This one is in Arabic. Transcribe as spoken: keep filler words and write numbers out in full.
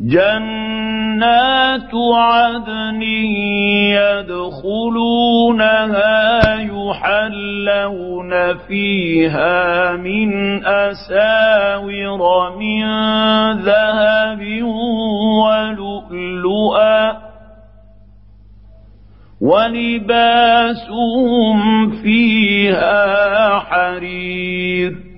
جنات عدن يدخلونها يحلون فيها من أساور من ذهب ولؤلؤا ولباسهم فيها حرير